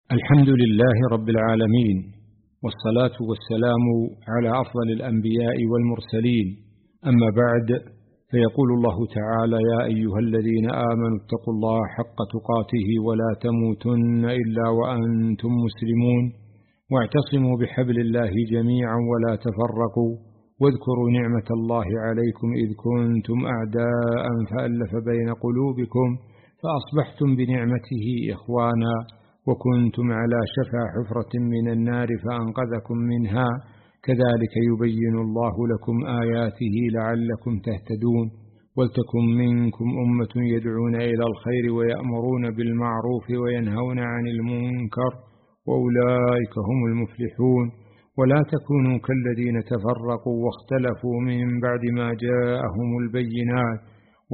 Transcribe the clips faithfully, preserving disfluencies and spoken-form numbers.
الحمد لله رب العالمين، والصلاة والسلام على أفضل الأنبياء والمرسلين. أما بعد، فيقول الله تعالى: يا أيها الذين آمنوا اتقوا الله حق تقاته ولا تموتن إلا وأنتم مسلمون، واعتصموا بحبل الله جميعا ولا تفرقوا، واذكروا نعمة الله عليكم إذ كنتم أعداء فألف بين قلوبكم فأصبحتم بنعمته إخوانا، وكنتم على شفا حفرة من النار فأنقذكم منها، كذلك يبين الله لكم آياته لعلكم تهتدون. ولتكن منكم أمة يدعون إلى الخير ويأمرون بالمعروف وينهون عن المنكر، وأولئك هم المفلحون. ولا تكونوا كالذين تفرقوا واختلفوا من بعد ما جاءهم البينات،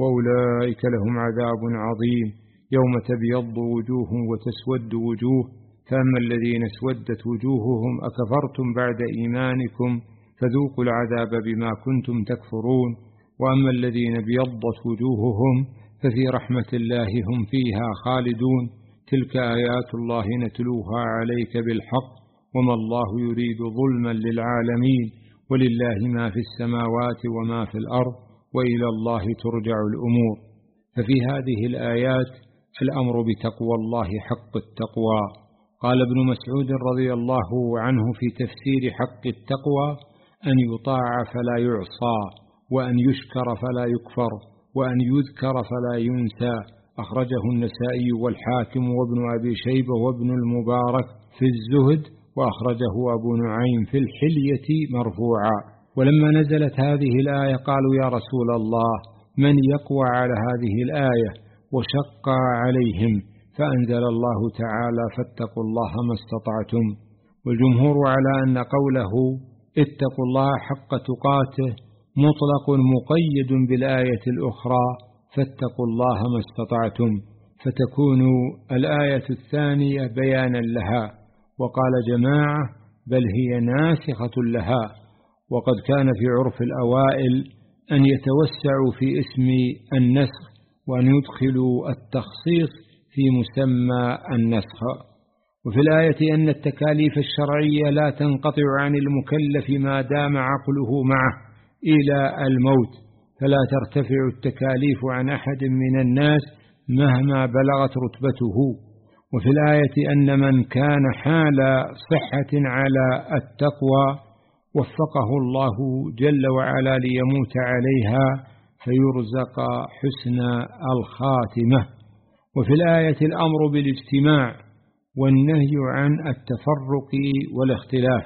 وأولئك لهم عذاب عظيم، يوم تبيض وجوه وتسود وجوه، فأما الذين اسودت وجوههم أكفرتم بعد إيمانكم فذوقوا العذاب بما كنتم تكفرون، وأما الذين ابيضت وجوههم ففي رحمة الله هم فيها خالدون. تلك آيات الله نتلوها عليك بالحق، وما الله يريد ظلما للعالمين، ولله ما في السماوات وما في الأرض، وإلى الله ترجع الأمور. ففي هذه الآيات الأمر بتقوى الله حق التقوى. قال ابن مسعود رضي الله عنه في تفسير حق التقوى: أن يطاع فلا يعصى، وأن يشكر فلا يكفر، وأن يذكر فلا ينسى. أخرجه النسائي والحاكم وابن أبي شيبة وابن المبارك في الزهد، وأخرجه أبو نعيم في الحلية مرفوعا. ولما نزلت هذه الآية قالوا: يا رسول الله، من يقوى على هذه الآية؟ وشق عليهم، فأنزل الله تعالى: فاتقوا الله ما استطعتم. والجمهور على أن قوله اتقوا الله حق تقاته مطلق مقيد بالآية الأخرى: فاتقوا الله ما استطعتم، فتكون الآية الثانية بيانا لها. وقال جماعة: بل هي ناسخة لها. وقد كان في عرف الأوائل أن يتوسعوا في اسم النسخ، وأن يدخلوا التخصيص في مسمى النسخ. وفي الآية أن التكاليف الشرعية لا تنقطع عن المكلف ما دام عقله معه إلى الموت، فلا ترتفع التكاليف عن أحد من الناس مهما بلغت رتبته. وفي الآية أن من كان حال صحة على التقوى وفقه الله جل وعلا ليموت عليها فيرزق حسن الخاتمة. وفي الآية الأمر بالاجتماع والنهي عن التفرق والاختلاف،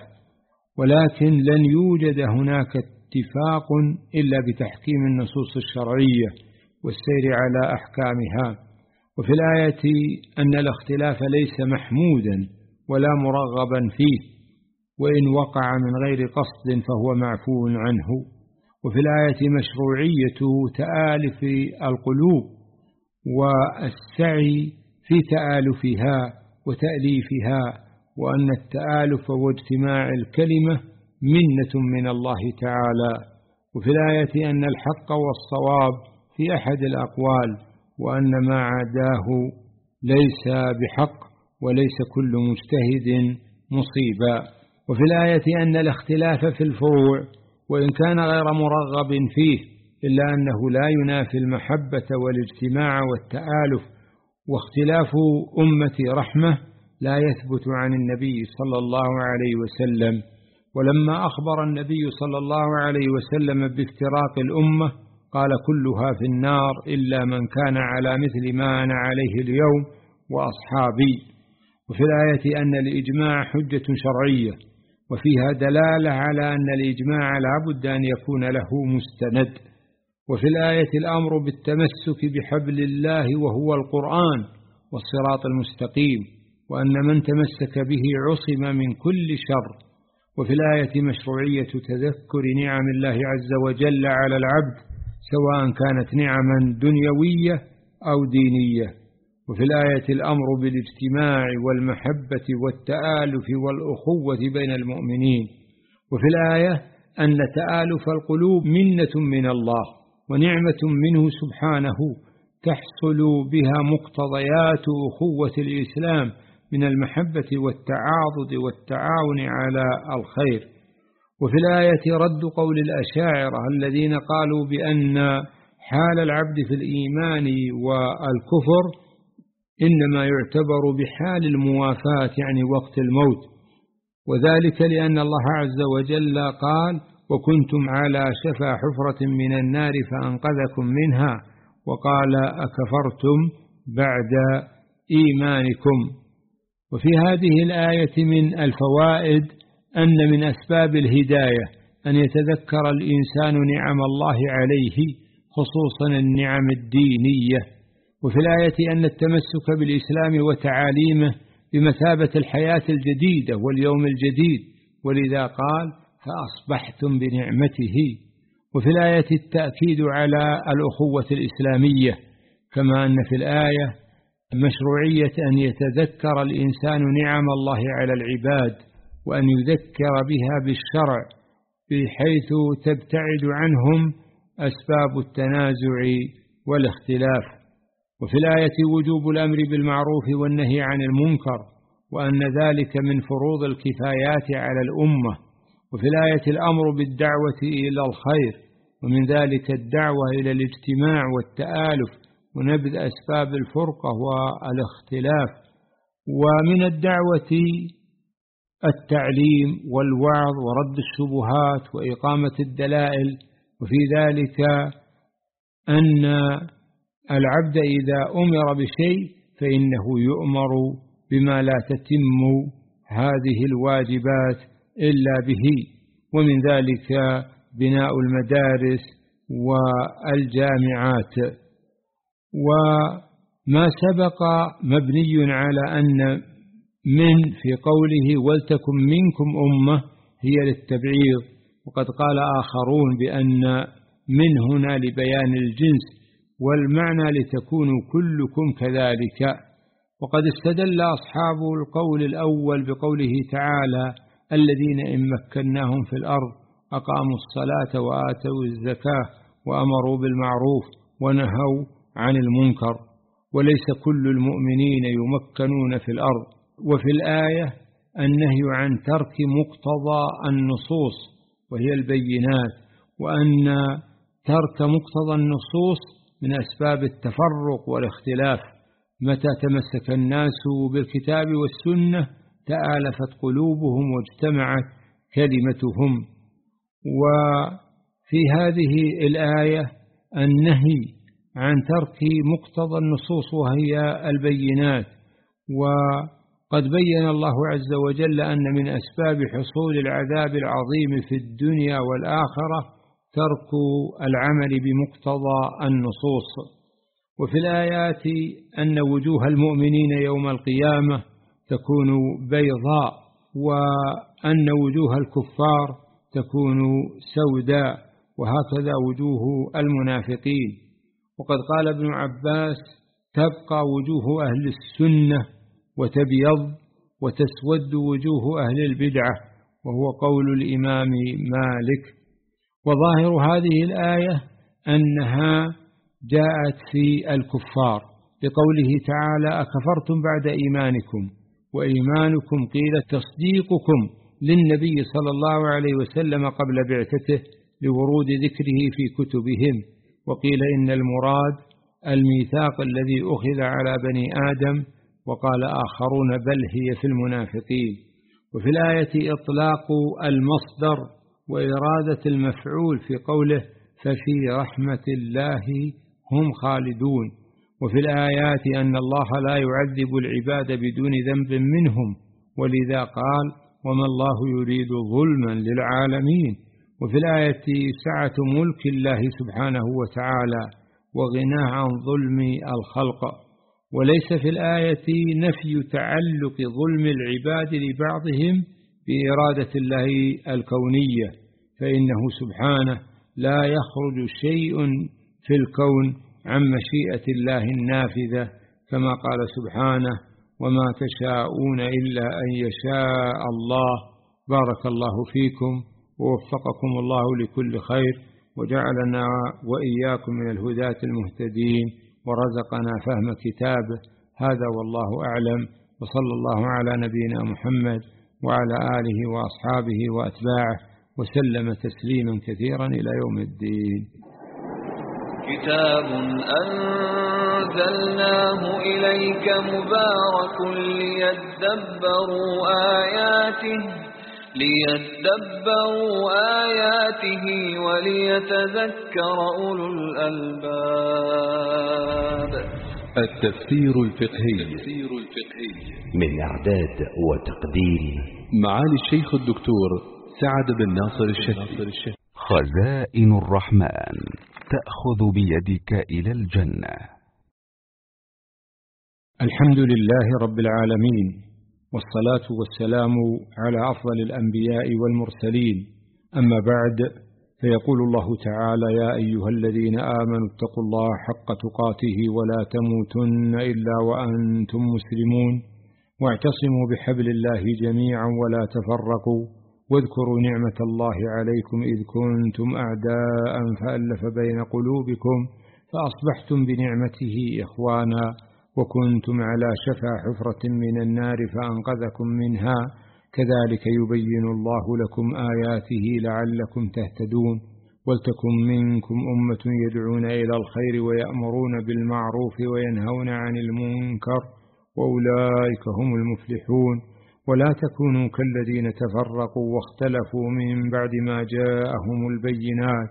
ولكن لن يوجد هناك اتفاق إلا بتحكيم النصوص الشرعية والسير على أحكامها. وفي الآية أن الاختلاف ليس محمودا ولا مرغبا فيه، وإن وقع من غير قصد فهو معفو عنه. وفي الآية مشروعية تآلف القلوب والسعي في تآلفها وتأليفها، وأن التآلف واجتماع الكلمة منة من الله تعالى. وفي الآية أن الحق والصواب في أحد الأقوال، وأن ما عداه ليس بحق، وليس كل مجتهد مصيبا. وفي الآية أن الاختلاف في الفروع وإن كان غير مرغب فيه إلا أنه لا ينافي المحبة والاجتماع والتآلف. واختلاف أمة رحمة لا يثبت عن النبي صلى الله عليه وسلم. ولما أخبر النبي صلى الله عليه وسلم بافتراق الأمة قال: كلها في النار إلا من كان على مثل ما أنا عليه اليوم وأصحابي. وفي الآية أن الإجماع حجة شرعية، وفيها دلالة على أن الإجماع لا بد أن يكون له مستند. وفي الآية الأمر بالتمسك بحبل الله وهو القرآن والصراط المستقيم، وأن من تمسك به عصم من كل شر. وفي الآية مشروعية تذكر نعم الله عز وجل على العبد، سواء كانت نعما دنيوية أو دينية. وفي الآية الأمر بالاجتماع والمحبة والتآلف والأخوة بين المؤمنين. وفي الآية أن تآلف القلوب منة من الله ونعمة منه سبحانه، تحصل بها مقتضيات أخوة الإسلام من المحبة والتعاضد والتعاون على الخير. وفي الآية رد قول الأشاعرة الذين قالوا بأن حال العبد في الإيمان والكفر إنما يعتبر بحال الموافاة يعني وقت الموت، وذلك لأن الله عز وجل قال: وكنتم على شفا حفرة من النار فأنقذكم منها، وقال: أكفرتم بعد إيمانكم. وفي هذه الآية من الفوائد أن من أسباب الهداية أن يتذكر الإنسان نعم الله عليه، خصوصا النعم الدينية. وفي الآية أن التمسك بالإسلام وتعاليمه بمثابة الحياة الجديدة واليوم الجديد، ولذا قال: فأصبحتم بنعمته. وفي الآية التأكيد على الأخوة الإسلامية، كما أن في الآية مشروعية أن يتذكر الإنسان نعم الله على العباد، وأن يذكر بها بالشرع بحيث تبتعد عنهم أسباب التنازع والاختلاف. وفي الآية وجوب الأمر بالمعروف والنهي عن المنكر، وأن ذلك من فروض الكفايات على الأمة. وفي الآية الأمر بالدعوة إلى الخير، ومن ذلك الدعوة إلى الاجتماع والتآلف ونبذ أسباب الفرقة والاختلاف. ومن الدعوة التعليم والوعظ ورد الشبهات وإقامة الدلائل. وفي ذلك أن العبد إذا أمر بشيء فإنه يؤمر بما لا تتم هذه الواجبات إلا به، ومن ذلك بناء المدارس والجامعات. وما سبق مبني على أن من في قوله: ولتكن منكم أمة، هي للتبعيض، وقد قال آخرون بأن من هنا لبيان الجنس، والمعنى لتكونوا كلكم كذلك. وقد استدل أصحاب القول الأول بقوله تعالى: الذين إن مكناهم في الأرض أقاموا الصلاة وآتوا الزكاة وأمروا بالمعروف ونهوا عن المنكر، وليس كل المؤمنين يمكنون في الأرض. وفي الآية النهي عن ترك مقتضى النصوص وهي البينات، وأن ترك مقتضى النصوص من أسباب التفرق والاختلاف. متى تمسك الناس بالكتاب والسنة تآلفت قلوبهم واجتمعت كلمتهم. وفي هذه الآية النهي عن ترك مقتضى النصوص وهي البينات. وقد بين الله عز وجل أن من أسباب حصول العذاب العظيم في الدنيا والآخرة ترك العمل بمقتضى النصوص. وفي الآيات أن وجوه المؤمنين يوم القيامة تكون بيضاء، وأن وجوه الكفار تكون سوداء، وهكذا وجوه المنافقين. وقد قال ابن عباس: تبقى وجوه أهل السنة وتبيض وتسود وجوه أهل البدعة، وهو قول الإمام مالك. وظاهر هذه الآية أنها جاءت في الكفار بقوله تعالى: أكفرتم بعد إيمانكم، وإيمانكم قيل تصديقكم للنبي صلى الله عليه وسلم قبل بعثته لورود ذكره في كتبهم، وقيل إن المراد الميثاق الذي أخذ على بني آدم، وقال آخرون بل هي في المنافقين. وفي الآية إطلاق المصدر وإرادة المفعول في قوله: ففي رحمة الله هم خالدون. وفي الآيات أن الله لا يعذب العباد بدون ذنب منهم، ولذا قال: وما الله يريد ظلما للعالمين. وفي الآية سعة ملك الله سبحانه وتعالى وغناه عن ظلم الخلق. وليس في الآية نفي تعلق ظلم العباد لبعضهم بإرادة الله الكونية، فإنه سبحانه لا يخرج شيء في الكون عن مشيئة الله النافذة، كما قال سبحانه: وما تشاءون إلا أن يشاء الله. بارك الله فيكم ووفقكم الله لكل خير، وجعلنا وإياكم من الهداة المهتدين، ورزقنا فهم كتابه. هذا والله أعلم، وصلى الله على نبينا محمد وعلى آله وأصحابه وأتباعه وسلم تسليما كثيرا إلى يوم الدين. كتاب أنزلناه إليك مبارك ليدبروا آياته ليدبروا آياته وليتذكر أولو الألباب. التفسير الفقهي من إعداد وتقديم معالي الشيخ الدكتور سعد بن ناصر الشهري. خزائن الرحمن تأخذ بيدك إلى الجنة. الحمد لله رب العالمين، والصلاة والسلام على أفضل الأنبياء والمرسلين، أما بعد، فيقول الله تعالى: يا أيها الذين آمنوا اتقوا الله حق تقاته ولا تموتن إلا وأنتم مسلمون، واعتصموا بحبل الله جميعا ولا تفرقوا، واذكروا نعمة الله عليكم إذ كنتم أعداء فألف بين قلوبكم فأصبحتم بنعمته إخوانا، وكنتم على شفا حفرة من النار فأنقذكم منها، كذلك يبين الله لكم آياته لعلكم تهتدون. ولتكن منكم أمة يدعون إلى الخير ويأمرون بالمعروف وينهون عن المنكر، وأولئك هم المفلحون. ولا تكونوا كالذين تفرقوا واختلفوا من بعد ما جاءهم البينات،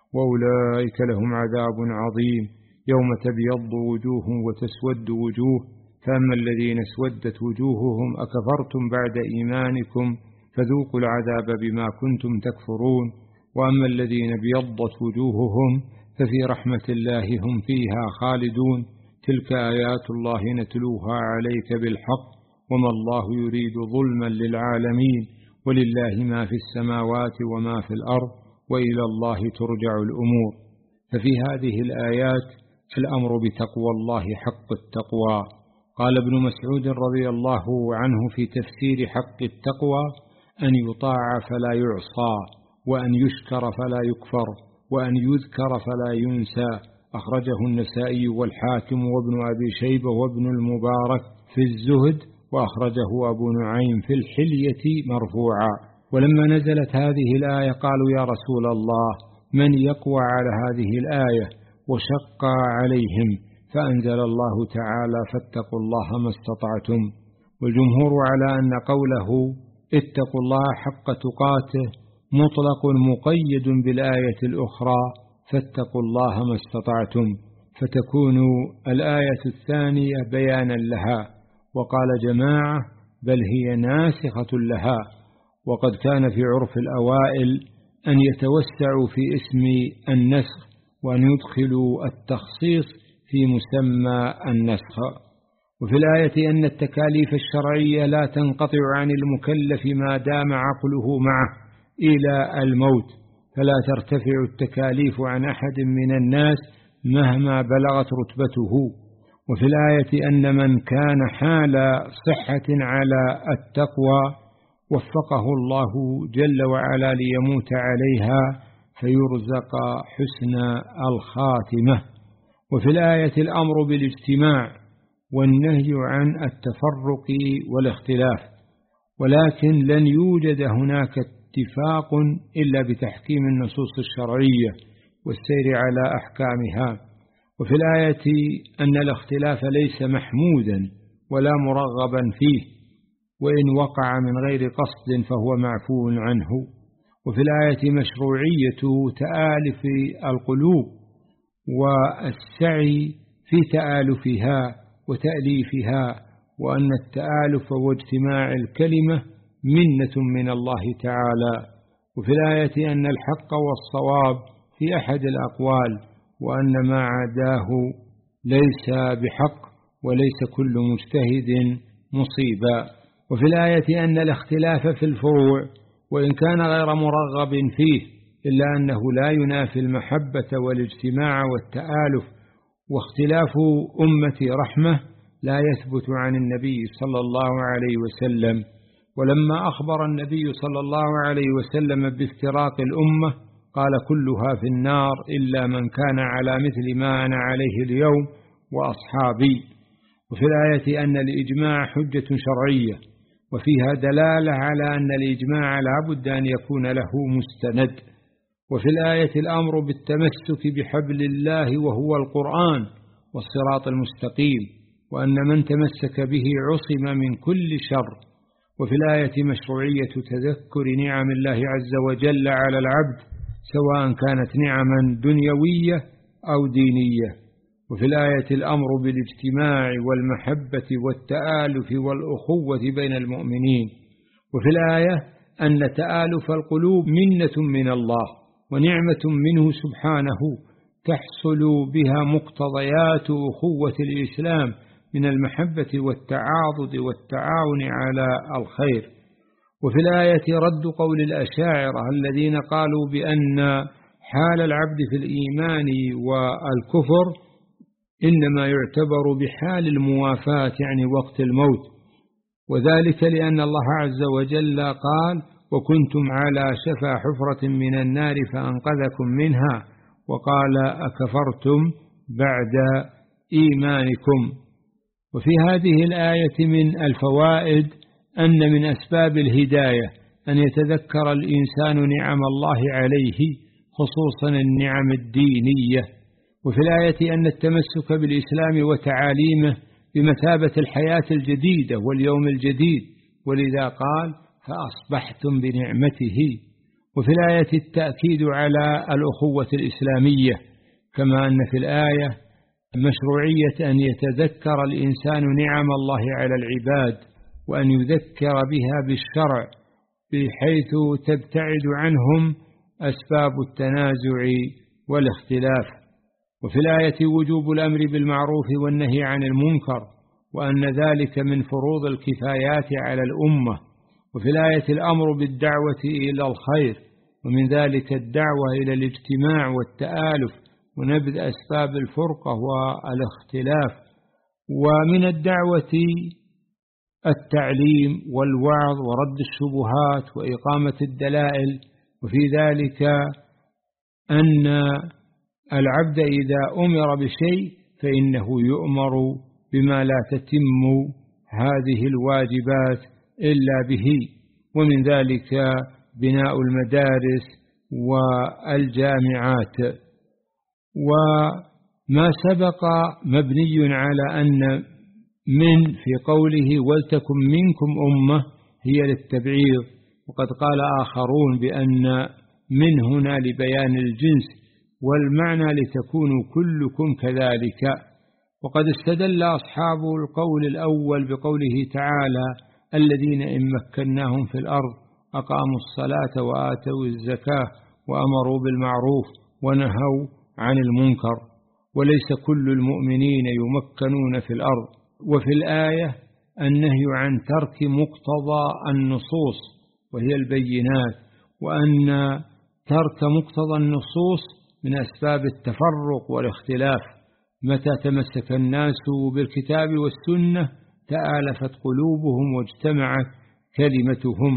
وأولئك لهم عذاب عظيم، يوم تبيض وجوه وتسود وجوه، فأما الذين اسودت وجوههم أكفرتم بعد إيمانكم فذوقوا العذاب بما كنتم تكفرون، وأما الذين ابيضت وجوههم ففي رحمة الله هم فيها خالدون. تلك آيات الله نتلوها عليك بالحق، وما الله يريد ظلما للعالمين، ولله ما في السماوات وما في الأرض، وإلى الله ترجع الأمور. ففي هذه الآيات الأمر بتقوى الله حق التقوى. قال ابن مسعود رضي الله عنه في تفسير حق التقوى: أن يطاع فلا يعصى، وأن يشكر فلا يكفر، وأن يذكر فلا ينسى. أخرجه النسائي والحاكم وابن أبي شيبة وابن المبارك في الزهد، وأخرجه أبو نعيم في الحلية مرفوعا. ولما نزلت هذه الآية قالوا: يا رسول الله، من يقوى على هذه الآية؟ وشق عليهم، فأنزل الله تعالى: فاتقوا الله ما استطعتم. والجمهور على أن قوله اتقوا الله حق تقاته مطلق مقيد بالآية الأخرى فاتقوا الله ما استطعتم، فتكون الآية الثانية بيانا لها. وقال جماعة: بل هي ناسخة لها. وقد كان في عرف الأوائل أن يتوسعوا في اسم النسخ، وأن يدخلوا التخصيص في مسمى النسخ. وفي الآية أن التكاليف الشرعية لا تنقطع عن المكلف ما دام عقله معه إلى الموت، فلا ترتفع التكاليف عن أحد من الناس مهما بلغت رتبته. وفي الآية أن من كان حال صحة على التقوى وفقه الله جل وعلا ليموت عليها فيرزق حسن الخاتمة. وفي الآية الأمر بالاجتماع والنهي عن التفرق والاختلاف، ولكن لن يوجد هناك اتفاق إلا بتحكيم النصوص الشرعية والسير على أحكامها. وفي الآية أن الاختلاف ليس محمودا ولا مرغبا فيه، وإن وقع من غير قصد فهو معفو عنه. وفي الآية مشروعية تآلف القلوب والسعي في تآلفها وتأليفها، وأن التآلف واجتماع الكلمة منة من الله تعالى. وفي الآية أن الحق والصواب في أحد الأقوال، وأن ما عداه ليس بحق، وليس كل مجتهد مصيبا. وفي الآية أن الاختلاف في الفروع وإن كان غير مرغب فيه إلا أنه لا ينافي المحبة والاجتماع والتآلف. واختلاف أمتي رحمة لا يثبت عن النبي صلى الله عليه وسلم. ولما أخبر النبي صلى الله عليه وسلم بافتراق الأمة قال: كلها في النار إلا من كان على مثل ما أنا عليه اليوم وأصحابي. وفي الآية أن الإجماع حجة شرعية، وفيها دلالة على أن الإجماع لا بد أن يكون له مستند. وفي الآية الأمر بالتمسك بحبل الله وهو القرآن والصراط المستقيم، وأن من تمسك به عصم من كل شر. وفي الآية مشروعية تذكر نعم الله عز وجل على العبد سواء كانت نعما دنيوية أو دينية. وفي الآية الأمر بالاجتماع والمحبة والتآلف والأخوة بين المؤمنين. وفي الآية أن تآلف القلوب منة من الله ونعمة منه سبحانه تحصل بها مقتضيات أخوة الإسلام من المحبة والتعاضد والتعاون على الخير. وفي الآية رد قول الأشاعرة الذين قالوا بأن حال العبد في الإيمان والكفر إنما يعتبر بحال الموافاة يعني وقت الموت، وذلك لأن الله عز وجل قال: وكنتم على شفا حفرة من النار فأنقذكم منها، وقال: أكفرتم بعد إيمانكم. وفي هذه الآية من الفوائد أن من أسباب الهداية أن يتذكر الإنسان نعم الله عليه، خصوصا النعم الدينية. وفي الآية أن التمسك بالإسلام وتعاليمه بمثابة الحياة الجديدة واليوم الجديد، ولذا قال: فأصبحتم بنعمته. وفي الآية التأكيد على الأخوة الإسلامية، كما أن في الآية مشروعية أن يتذكر الإنسان نعم الله على العباد، وأن يذكر بها بالشرع بحيث تبتعد عنهم أسباب التنازع والاختلاف. وفي الآية وجوب الأمر بالمعروف والنهي عن المنكر، وأن ذلك من فروض الكفايات على الأمة. وفي الآية الأمر بالدعوة إلى الخير، ومن ذلك الدعوة إلى الاجتماع والتآلف ونبذ أسباب الفرقة والاختلاف. ومن الدعوة التعليم والوعظ ورد الشبهات وإقامة الدلائل. وفي ذلك أن العبد إذا أمر بشيء فإنه يؤمر بما لا تتم هذه الواجبات إلا به، ومن ذلك بناء المدارس والجامعات. وما سبق مبني على أن من في قوله ولتكن منكم أمة هي للتبعيض، وقد قال آخرون بأن من هنا لبيان الجنس، والمعنى لتكونوا كلكم كذلك. وقد استدل أصحاب القول الأول بقوله تعالى: الذين إن مكناهم في الأرض أقاموا الصلاة وآتوا الزكاة وأمروا بالمعروف ونهوا عن المنكر، وليس كل المؤمنين يمكنون في الأرض. وفي الآية النهي عن ترك مقتضى النصوص وهي البينات، وأن ترك مقتضى النصوص من أسباب التفرق والاختلاف. متى تمسك الناس بالكتاب والسنة تآلفت قلوبهم واجتمعت كلمتهم.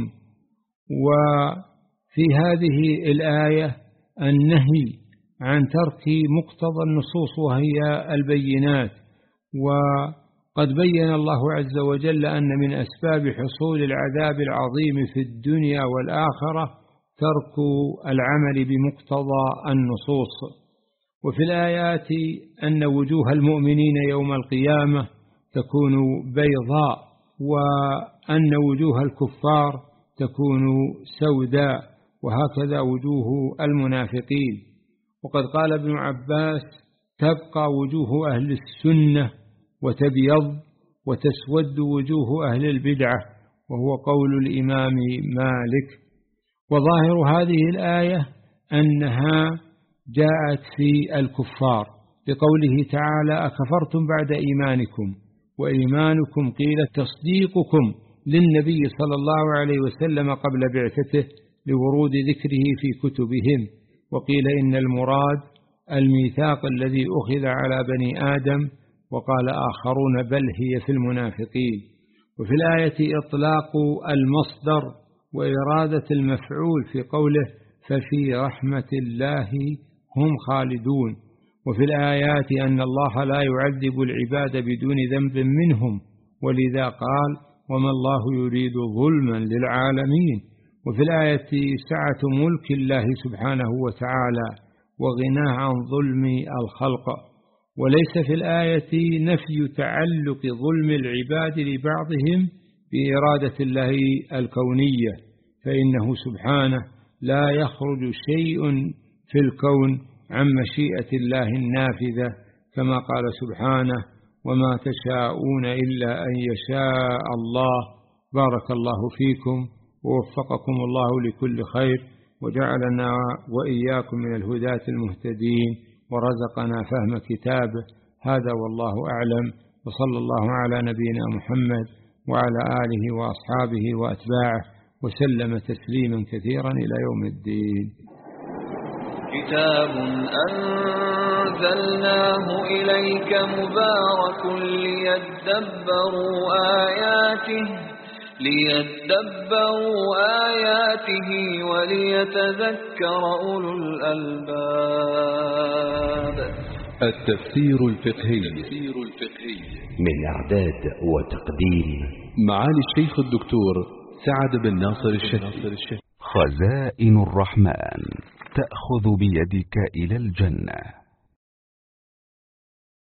وفي هذه الآية النهي عن ترك مقتضى النصوص وهي البينات. وقد بين الله عز وجل أن من أسباب حصول العذاب العظيم في الدنيا والآخرة ترك العمل بمقتضى النصوص. وفي الآيات أن وجوه المؤمنين يوم القيامة تكون بيضاء، وأن وجوه الكفار تكون سوداء، وهكذا وجوه المنافقين. وقد قال ابن عباس: تبقى وجوه أهل السنة وتبيض وتسود وجوه أهل البدعة، وهو قول الإمام مالك. وظاهر هذه الآية أنها جاءت في الكفار بقوله تعالى: أكفرتم بعد إيمانكم، وإيمانكم قيل تصديقكم للنبي صلى الله عليه وسلم قبل بعثته لورود ذكره في كتبهم، وقيل إن المراد الميثاق الذي أخذ على بني آدم، وقال آخرون بل هي في المنافقين. وفي الآية إطلاق المصدر وإرادة المفعول في قوله: ففي رحمة الله هم خالدون. وفي الآيات أن الله لا يعذب العباد بدون ذنب منهم، ولذا قال وما الله يريد ظلما للعالمين. وفي الآية سعة ملك الله سبحانه وتعالى وغناه عن ظلم الخلق. وليس في الآية نفي تعلق ظلم العباد لبعضهم بإرادة الله الكونية، فإنه سبحانه لا يخرج شيء في الكون عن مشيئة الله النافذة، كما قال سبحانه وما تشاءون إلا أن يشاء الله. بارك الله فيكم ووفقكم الله لكل خير، وجعلنا وإياكم من الهداة المهتدين، ورزقنا فهم كتابه. هذا والله أعلم، وصلى الله على نبينا محمد وعلى آله وأصحابه وأتباعه وسلم تسليما كثيرا إلى يوم الدين. كتاب أنزلناه إليك مبارك ليدبروا آياته ليدبروا آياته وليتذكر أولو الألباب. التفسير الفقهي من إعداد وتقديم معالي الشيخ الدكتور سعد بن ناصر الشهري. خزائن الرحمن تأخذ بيدك إلى الجنة.